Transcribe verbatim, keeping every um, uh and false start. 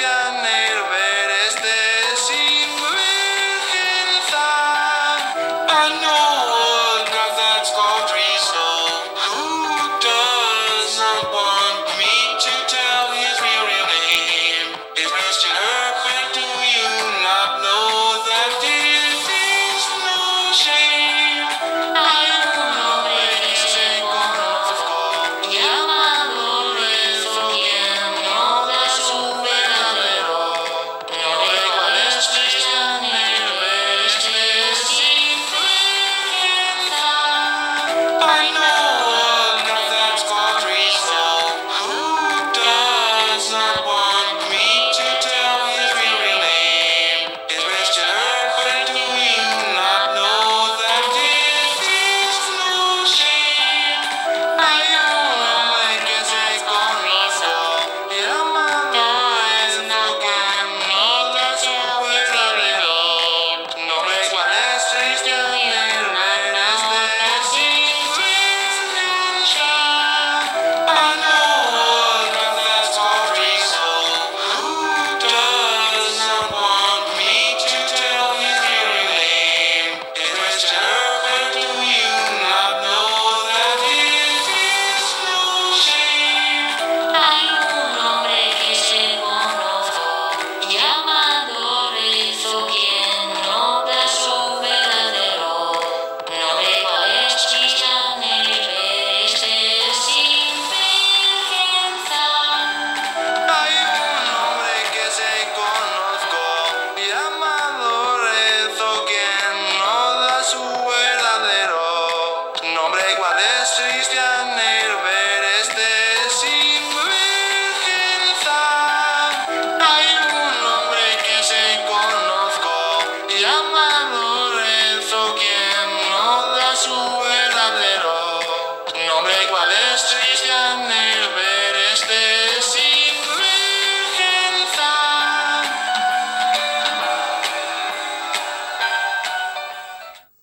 Cristian Herbert, este sinvergüenza. I know a God that's called Risto, who does not want me to tell his real, real name. Is Christian Herbert, do you not know that this is no shame? Hay un hombre que se conozco, llamado Lorenzo, quien no da su verdadero nombre. ¿Cuál es Cristian Herbert? Este sinvergüenza. I know a God that's called Risto, who does not want me to tell his real, real name. Is Christian Herbert, do you not know that this is no shame? Hay un hombre que se conozco, llamado Lorenzo, que no da su verdadero nombre. ¿Cuál es Cristian Herbert? Este sinvergüenza. I know a God that's called Risto, who does not want me to tell his real, real name. Is Christian Herbert, do you not know that this is no shame? Hay un hombre que se conozco, llamado Lorenzo, quien no da su verdadero nombre. ¿Cuál es Cristian Herbert? Este sinvergüenza. Hay un hombre que se conozco, llamado Lorenzo, quien no da su verdadero nombre. ¿Cuál es Cristian Herbert? Este sinvergüenza. Hay un hombre que se conozco, llamado Lorenzo, quien no da su verdadero nombre. ¿Cuál es Cristian